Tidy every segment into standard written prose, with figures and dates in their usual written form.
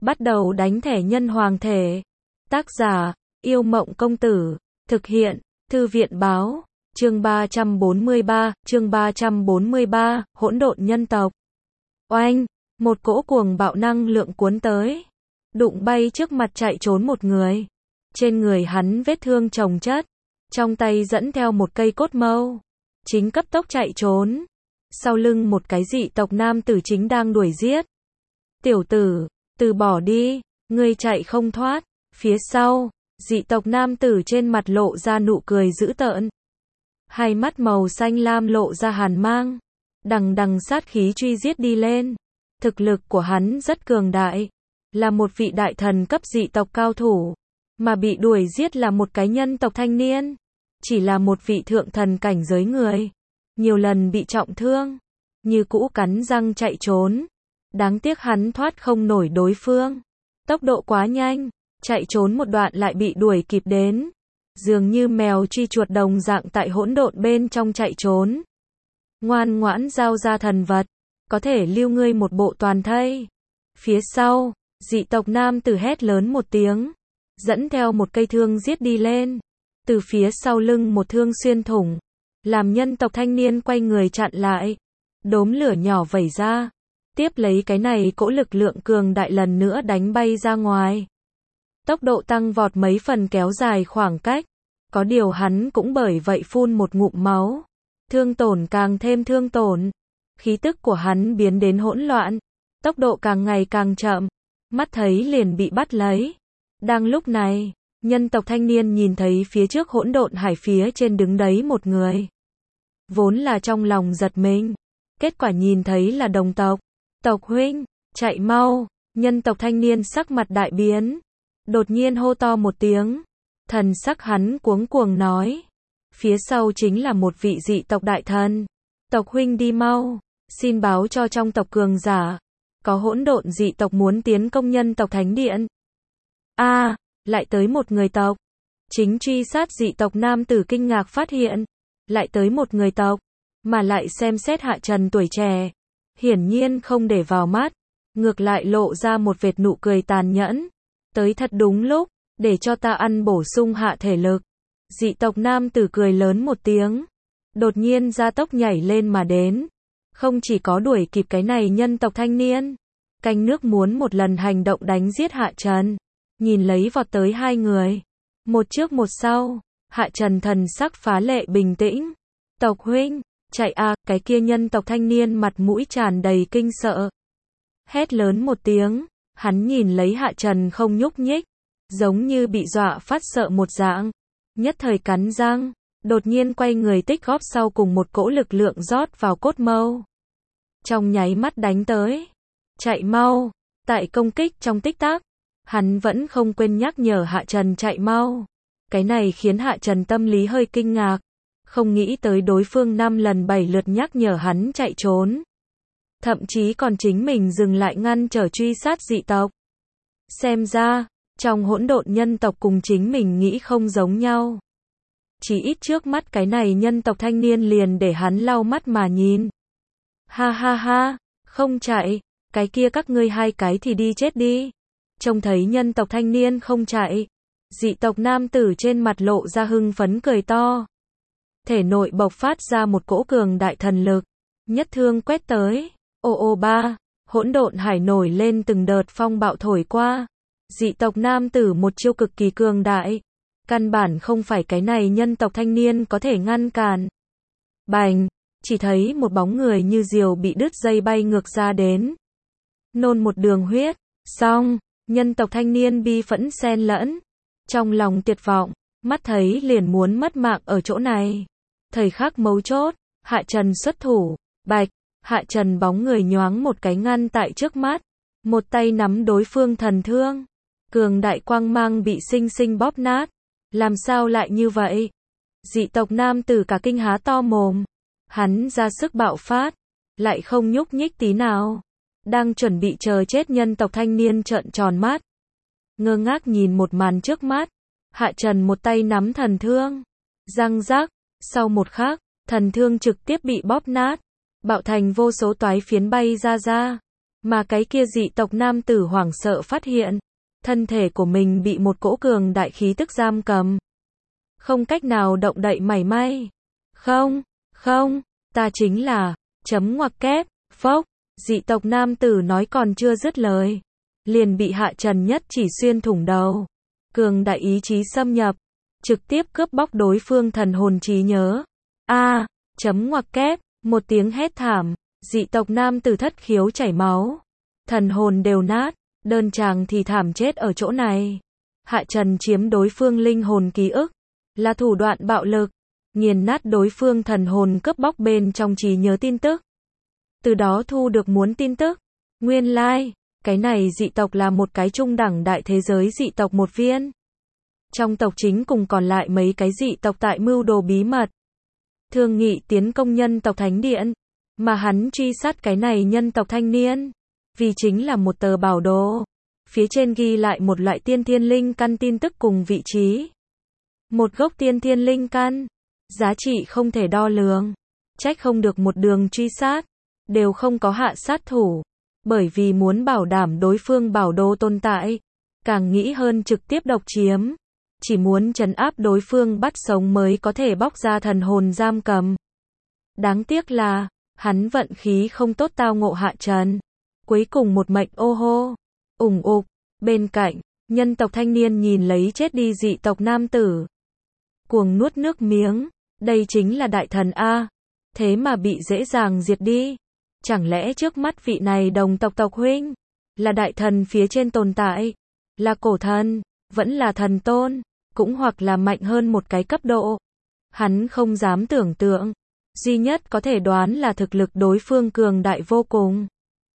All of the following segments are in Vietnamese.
Bắt đầu đánh thẻ nhân hoàng thể. Tác giả, Yêu Mộng Công Tử. Thực hiện, Thư viện Báo. Chương 343, hỗn độn nhân tộc. Oanh, một cỗ cuồng bạo năng lượng cuốn tới. Đụng bay trước mặt chạy trốn một người. Trên người hắn vết thương chồng chất. Trong tay dẫn theo một cây cốt mâu. Chính cấp tốc chạy trốn. Sau lưng một cái dị tộc nam tử chính đang đuổi giết. Tiểu tử, từ bỏ đi, ngươi chạy không thoát. Phía sau, dị tộc nam tử trên mặt lộ ra nụ cười dữ tợn. Hai mắt màu xanh lam lộ ra hàn mang. Đằng đằng sát khí truy giết đi lên. Thực lực của hắn rất cường đại. Là một vị đại thần cấp dị tộc cao thủ. Mà bị đuổi giết là một cái nhân tộc thanh niên. Chỉ là một vị thượng thần cảnh giới người. Nhiều lần bị trọng thương. Như cũ cắn răng chạy trốn. Đáng tiếc hắn thoát không nổi đối phương. Tốc độ quá nhanh. Chạy trốn một đoạn lại bị đuổi kịp đến. Dường như mèo truy chuột đồng dạng tại hỗn độn bên trong chạy trốn. Ngoan ngoãn giao ra thần vật. Có thể lưu ngươi một bộ toàn thây. Phía sau, dị tộc nam tử hét lớn một tiếng. Dẫn theo một cây thương giết đi lên. Từ phía sau lưng một thương xuyên thủng. Làm nhân tộc thanh niên quay người chặn lại. Đốm lửa nhỏ vẩy ra. Tiếp lấy cái này cỗ lực lượng cường đại lần nữa đánh bay ra ngoài. Tốc độ tăng vọt mấy phần kéo dài khoảng cách. Có điều hắn cũng bởi vậy phun một ngụm máu. Thương tổn càng thêm thương tổn. Khí tức của hắn biến đến hỗn loạn. Tốc độ càng ngày càng chậm. Mắt thấy liền bị bắt lấy. Đang lúc này, nhân tộc thanh niên nhìn thấy phía trước hỗn độn hải phía trên đứng đấy một người. Vốn là trong lòng giật mình. Kết quả nhìn thấy là đồng tộc. Tộc huynh, chạy mau. Nhân tộc thanh niên sắc mặt đại biến. Đột nhiên hô to một tiếng. Thần sắc hắn cuống cuồng nói. Phía sau chính là một vị dị tộc đại thần. Tộc huynh đi mau. Xin báo cho trong tộc cường giả. Có hỗn độn dị tộc muốn tiến công nhân tộc thánh điện. Lại tới một người tộc. Chính truy sát dị tộc nam tử kinh ngạc phát hiện. Lại tới một người tộc. Mà lại xem xét Hạ Trần tuổi trẻ. Hiển nhiên không để vào mắt. Ngược lại lộ ra một vệt nụ cười tàn nhẫn. Tới thật đúng lúc. Để cho ta ăn bổ sung hạ thể lực. Dị tộc nam tử cười lớn một tiếng. Đột nhiên ra tốc nhảy lên mà đến. Không chỉ có đuổi kịp cái này nhân tộc thanh niên. Canh nước muốn một lần hành động đánh giết Hạ Trần. Nhìn lấy vọt tới hai người. Một trước một sau. Hạ Trần thần sắc phá lệ bình tĩnh. Tộc huynh, chạy cái kia nhân tộc thanh niên mặt mũi tràn đầy kinh sợ. Hét lớn một tiếng. Hắn nhìn lấy Hạ Trần không nhúc nhích. Giống như bị dọa phát sợ một dạng. Nhất thời cắn răng. Đột nhiên quay người tích góp sau cùng một cỗ lực lượng rót vào cốt mâu. Trong nháy mắt đánh tới. Chạy mau. Tại công kích trong tích tắc. Hắn vẫn không quên nhắc nhở Hạ Trần chạy mau. Cái này khiến Hạ Trần tâm lý hơi kinh ngạc. Không nghĩ tới đối phương 5 lần 7 lượt nhắc nhở hắn chạy trốn. Thậm chí còn chính mình dừng lại ngăn trở truy sát dị tộc. Xem ra, trong hỗn độn nhân tộc cùng chính mình nghĩ không giống nhau. Chỉ ít trước mắt cái này nhân tộc thanh niên liền để hắn lau mắt mà nhìn. Ha ha ha, không chạy, cái kia các ngươi hai cái thì đi chết đi. Trông thấy nhân tộc thanh niên không chạy. Dị tộc nam tử trên mặt lộ ra hưng phấn cười to. Thể nội bộc phát ra một cỗ cường đại thần lực. Nhất thương quét tới. Hỗn độn hải nổi lên từng đợt phong bạo thổi qua. Dị tộc nam tử một chiêu cực kỳ cường đại. Căn bản không phải cái này nhân tộc thanh niên có thể ngăn cản. Bành, chỉ thấy một bóng người như diều bị đứt dây bay ngược ra đến. Nôn một đường huyết. Xong, nhân tộc thanh niên bi phẫn xen lẫn. Trong lòng tuyệt vọng, mắt thấy liền muốn mất mạng ở chỗ này. Thời khắc mấu chốt, Hạ Trần xuất thủ. Bạch, Hạ Trần bóng người nhoáng một cái ngăn tại trước mắt. Một tay nắm đối phương thần thương. Cường đại quang mang bị sinh sinh bóp nát. Làm sao lại như vậy? Dị tộc nam tử cả kinh há to mồm. Hắn ra sức bạo phát. Lại không nhúc nhích tí nào. Đang chuẩn bị chờ chết nhân tộc thanh niên trợn tròn mắt. Ngơ ngác nhìn một màn trước mắt. Hạ Trần một tay nắm thần thương. Răng rắc. Sau một khắc, thần thương trực tiếp bị bóp nát. Bạo thành vô số toái phiến bay ra. Mà cái kia dị tộc nam tử hoảng sợ phát hiện, thân thể của mình bị một cỗ cường đại khí tức giam cầm. Không cách nào động đậy mảy may. Không, không, ta chính là, chấm ngoặc kép, phốc, dị tộc nam tử nói còn chưa dứt lời. Liền bị Hạ Trần nhất chỉ xuyên thủng đầu. Cường đại ý chí xâm nhập, trực tiếp cướp bóc đối phương thần hồn trí nhớ. Chấm ngoặc kép, một tiếng hét thảm, dị tộc nam tử thất khiếu chảy máu. Thần hồn đều nát, đơn chàng thì thảm chết ở chỗ này. Hạ Trần chiếm đối phương linh hồn ký ức, là thủ đoạn bạo lực, nghiền nát đối phương thần hồn cướp bóc bên trong trí nhớ tin tức. Từ đó thu được muốn tin tức. Nguyên lai, cái này dị tộc là một cái trung đẳng đại thế giới dị tộc một viên. Trong tộc chính cùng còn lại mấy cái dị tộc tại mưu đồ bí mật. Thương nghị tiến công nhân tộc Thánh Điện, mà hắn truy sát cái này nhân tộc thanh niên, vì chính là một tờ bảo đồ. Phía trên ghi lại một loại tiên thiên linh căn tin tức cùng vị trí. Một gốc tiên thiên linh căn, giá trị không thể đo lường. Trách không được một đường truy sát, đều không có hạ sát thủ. Bởi vì muốn bảo đảm đối phương bảo đồ tồn tại, càng nghĩ hơn trực tiếp độc chiếm. Chỉ muốn trấn áp đối phương bắt sống mới có thể bóc ra thần hồn giam cầm. Đáng tiếc là, hắn vận khí không tốt tao ngộ Hạ Trần. Cuối cùng một mệnh ô hô, ủng ục, bên cạnh, nhân tộc thanh niên nhìn lấy chết đi dị tộc nam tử. Cuồng nuốt nước miếng, đây chính là đại thần A, thế mà bị dễ dàng diệt đi. Chẳng lẽ trước mắt vị này đồng tộc tộc huynh, là đại thần phía trên tồn tại, là cổ thần, vẫn là thần tôn, cũng hoặc là mạnh hơn một cái cấp độ. Hắn không dám tưởng tượng, duy nhất có thể đoán là thực lực đối phương cường đại vô cùng.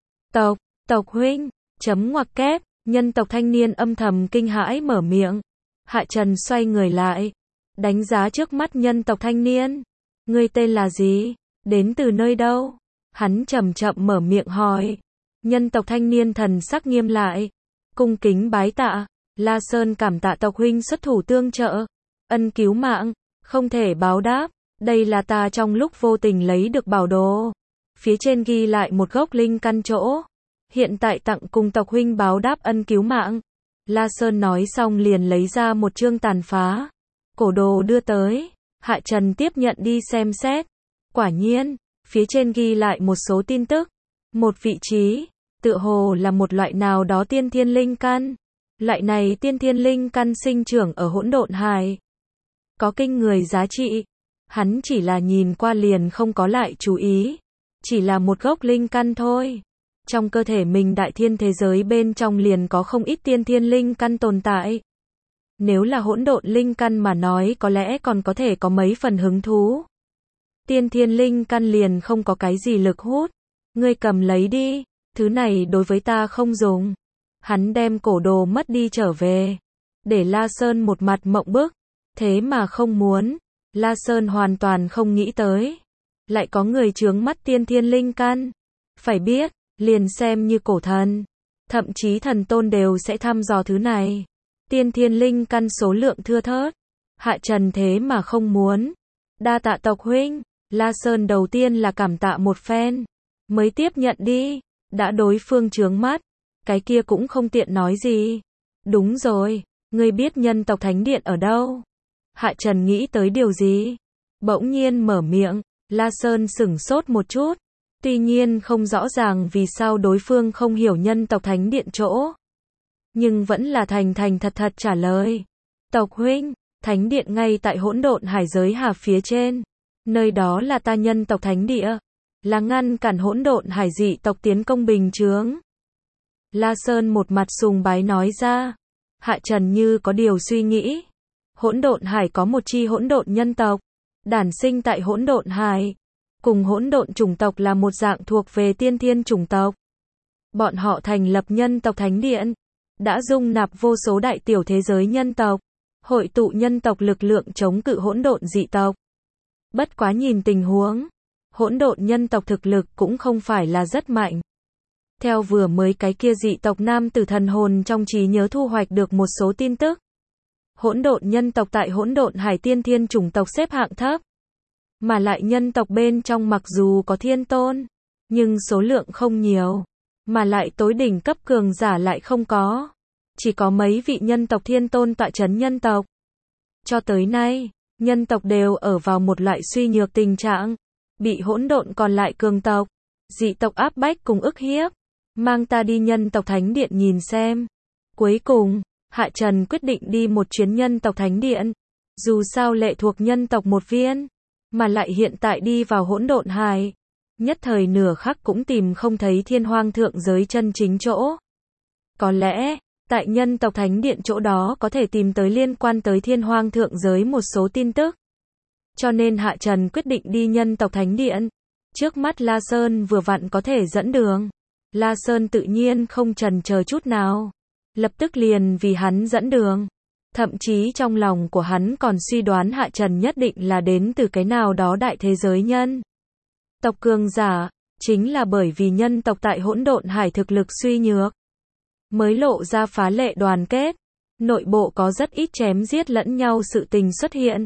Tộc huynh, chấm ngoặc kép, nhân tộc thanh niên âm thầm kinh hãi mở miệng. Hạ Trần xoay người lại, đánh giá trước mắt nhân tộc thanh niên. Ngươi tên là gì? Đến từ nơi đâu? Hắn chậm chậm mở miệng hỏi. Nhân tộc thanh niên thần sắc nghiêm lại, cung kính bái tạ. La Sơn cảm tạ tộc huynh xuất thủ tương trợ, ân cứu mạng, không thể báo đáp. Đây là ta trong lúc vô tình lấy được bảo đồ. Phía trên ghi lại một gốc linh căn chỗ. Hiện tại tặng cùng tộc huynh báo đáp ân cứu mạng. La Sơn nói xong liền lấy ra một chương tàn phá cổ đồ đưa tới. Hạ Trần tiếp nhận đi xem xét. Quả nhiên, phía trên ghi lại một số tin tức. Một vị trí, tựa hồ là một loại nào đó tiên thiên linh căn. Loại này tiên thiên linh căn sinh trưởng ở hỗn độn hải. Có kinh người giá trị. Hắn chỉ là nhìn qua liền không có lại chú ý. Chỉ là một gốc linh căn thôi. Trong cơ thể mình đại thiên thế giới bên trong liền có không ít tiên thiên linh căn tồn tại. Nếu là hỗn độn linh căn mà nói có lẽ còn có thể có mấy phần hứng thú. Tiên thiên linh căn liền không có cái gì lực hút. Ngươi cầm lấy đi, thứ này đối với ta không dùng. Hắn đem cổ đồ mất đi trở về. Để La Sơn một mặt mộng bức. Thế mà không muốn. La Sơn hoàn toàn không nghĩ tới. Lại có người chướng mắt tiên thiên linh căn. Phải biết, liền xem như cổ thần, thậm chí thần tôn đều sẽ thăm dò thứ này. Tiên thiên linh căn số lượng thưa thớt. Hạ Trần thế mà không muốn. Đa tạ tộc huynh. La Sơn đầu tiên là cảm tạ một phen, mới tiếp nhận đi. Đã đối phương chướng mắt, cái kia cũng không tiện nói gì. Đúng rồi, ngươi biết nhân tộc Thánh Điện ở đâu? Hạ Trần nghĩ tới điều gì? Bỗng nhiên mở miệng. La Sơn sửng sốt một chút. Tuy nhiên không rõ ràng vì sao đối phương không hiểu nhân tộc Thánh Điện chỗ. Nhưng vẫn là thành thật trả lời. Tộc huynh, Thánh Điện ngay tại hỗn độn hải giới hà phía trên. Nơi đó là ta nhân tộc Thánh Địa. Là ngăn cản hỗn độn hải dị tộc tiến công bình chướng. La Sơn một mặt sùng bái nói ra. Hạ Trần như có điều suy nghĩ. Hỗn độn hải có một chi hỗn độn nhân tộc. Đản sinh tại hỗn độn hải. Cùng hỗn độn chủng tộc là một dạng thuộc về tiên thiên chủng tộc. Bọn họ thành lập nhân tộc Thánh Điện. Đã dung nạp vô số đại tiểu thế giới nhân tộc. Hội tụ nhân tộc lực lượng chống cự hỗn độn dị tộc. Bất quá nhìn tình huống. Hỗn độn nhân tộc thực lực cũng không phải là rất mạnh. Theo vừa mới cái kia dị tộc nam tử thần hồn trong trí nhớ thu hoạch được một số tin tức. Hỗn độn nhân tộc tại hỗn độn hải tiên thiên chủng tộc xếp hạng thấp. Mà lại nhân tộc bên trong mặc dù có thiên tôn, nhưng số lượng không nhiều. mà lại tối đỉnh cấp cường giả lại không có. Chỉ có mấy vị nhân tộc thiên tôn tọa trấn nhân tộc. Cho tới nay, nhân tộc đều ở vào một loại suy nhược tình trạng, bị hỗn độn còn lại cường tộc, dị tộc áp bách cùng ức hiếp. Mang ta đi nhân tộc thánh điện nhìn xem. Cuối cùng, Hạ Trần quyết định đi một chuyến nhân tộc thánh điện. Dù sao lệ thuộc nhân tộc một viên, mà lại hiện tại đi vào hỗn độn hải, nhất thời nửa khắc cũng tìm không thấy thiên hoang thượng giới chân chính chỗ. Có lẽ, tại nhân tộc thánh điện chỗ đó có thể tìm tới liên quan tới thiên hoang thượng giới một số tin tức. Cho nên Hạ Trần quyết định đi nhân tộc thánh điện. Trước mắt La Sơn vừa vặn có thể dẫn đường. La Sơn tự nhiên không chần chờ chút nào, lập tức liền vì hắn dẫn đường. Thậm chí trong lòng của hắn còn suy đoán Hạ Trần nhất định là đến từ cái nào đó đại thế giới nhân tộc cường giả, chính là bởi vì nhân tộc tại hỗn độn hải thực lực suy nhược, mới lộ ra phá lệ đoàn kết, nội bộ có rất ít chém giết lẫn nhau sự tình xuất hiện.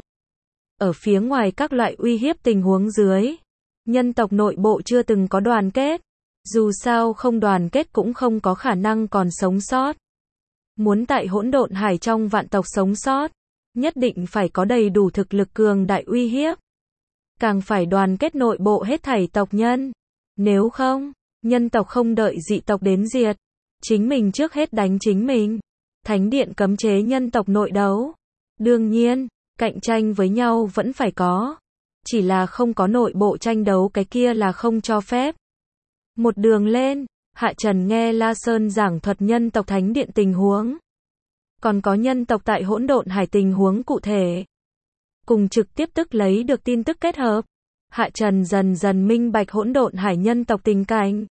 Ở phía ngoài các loại uy hiếp tình huống dưới, nhân tộc nội bộ chưa từng có đoàn kết, dù sao không đoàn kết cũng không có khả năng còn sống sót. Muốn tại hỗn độn hải trong vạn tộc sống sót, nhất định phải có đầy đủ thực lực cường đại uy hiếp. Càng phải đoàn kết nội bộ hết thảy tộc nhân. Nếu không, nhân tộc không đợi dị tộc đến diệt, chính mình trước hết đánh chính mình. Thánh điện cấm chế nhân tộc nội đấu. Đương nhiên, cạnh tranh với nhau vẫn phải có. Chỉ là không có nội bộ tranh đấu cái kia là không cho phép. Một đường lên, Hạ Trần nghe La Sơn giảng thuật nhân tộc thánh điện tình huống. Còn có nhân tộc tại hỗn độn hải tình huống cụ thể. Cùng trực tiếp tức lấy được tin tức kết hợp. Hạ Trần dần dần minh bạch hỗn độn hải nhân tộc tình cảnh.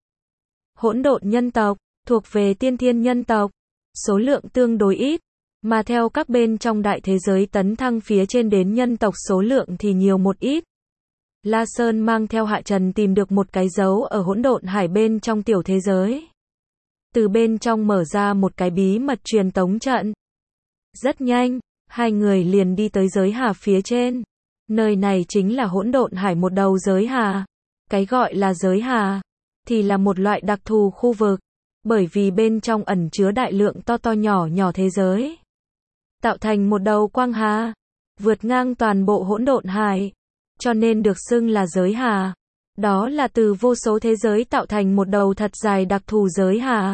Hỗn độn nhân tộc, thuộc về tiên thiên nhân tộc. Số lượng tương đối ít. Mà theo các bên trong đại thế giới tấn thăng phía trên đến nhân tộc số lượng thì nhiều một ít. La Sơn mang theo Hạ Trần tìm được một cái dấu ở hỗn độn hải bên trong tiểu thế giới. Từ bên trong mở ra một cái bí mật truyền tống trận. Rất nhanh, hai người liền đi tới giới hà phía trên. Nơi này chính là hỗn độn hải một đầu giới hà. Cái gọi là giới hà, thì là một loại đặc thù khu vực. Bởi vì bên trong ẩn chứa đại lượng to to nhỏ nhỏ thế giới. Tạo thành một đầu quang hà, vượt ngang toàn bộ hỗn độn hải. Cho nên được xưng là giới hà. Đó là từ vô số thế giới tạo thành một đầu thật dài đặc thù giới hà.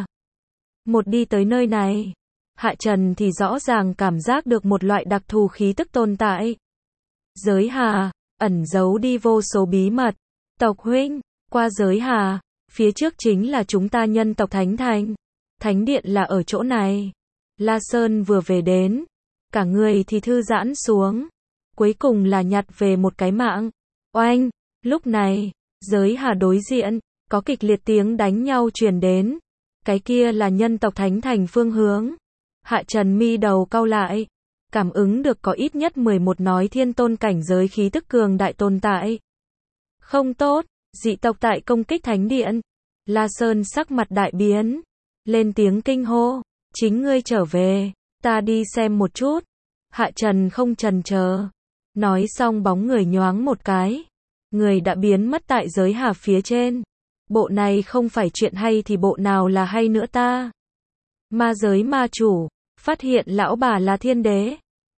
Một đi tới nơi này, Hạ Trần thì rõ ràng cảm giác được một loại đặc thù khí tức tồn tại. Giới hà, ẩn giấu đi vô số bí mật. Tộc huynh, qua giới hà, phía trước chính là chúng ta nhân tộc Thánh Thành. Thánh điện là ở chỗ này. La Sơn vừa về đến, cả người thì thư giãn xuống. Cuối cùng là nhặt về một cái mạng. Oanh, lúc này, giới hà đối diện, có kịch liệt tiếng đánh nhau truyền đến. Cái kia là nhân tộc Thánh Thành phương hướng. Hạ Trần mi đầu cau lại, cảm ứng được có ít nhất 11 nói thiên tôn cảnh giới khí tức cường đại tồn tại. Không tốt, dị tộc tại công kích thánh điện. La Sơn sắc mặt đại biến, lên tiếng kinh hô, chính ngươi trở về, ta đi xem một chút. Hạ Trần không chần chờ, nói xong bóng người nhoáng một cái, người đã biến mất tại giới hà phía trên. Bộ này không phải chuyện hay thì bộ nào là hay nữa ta? Ma giới ma chủ, phát hiện lão bà là thiên đế.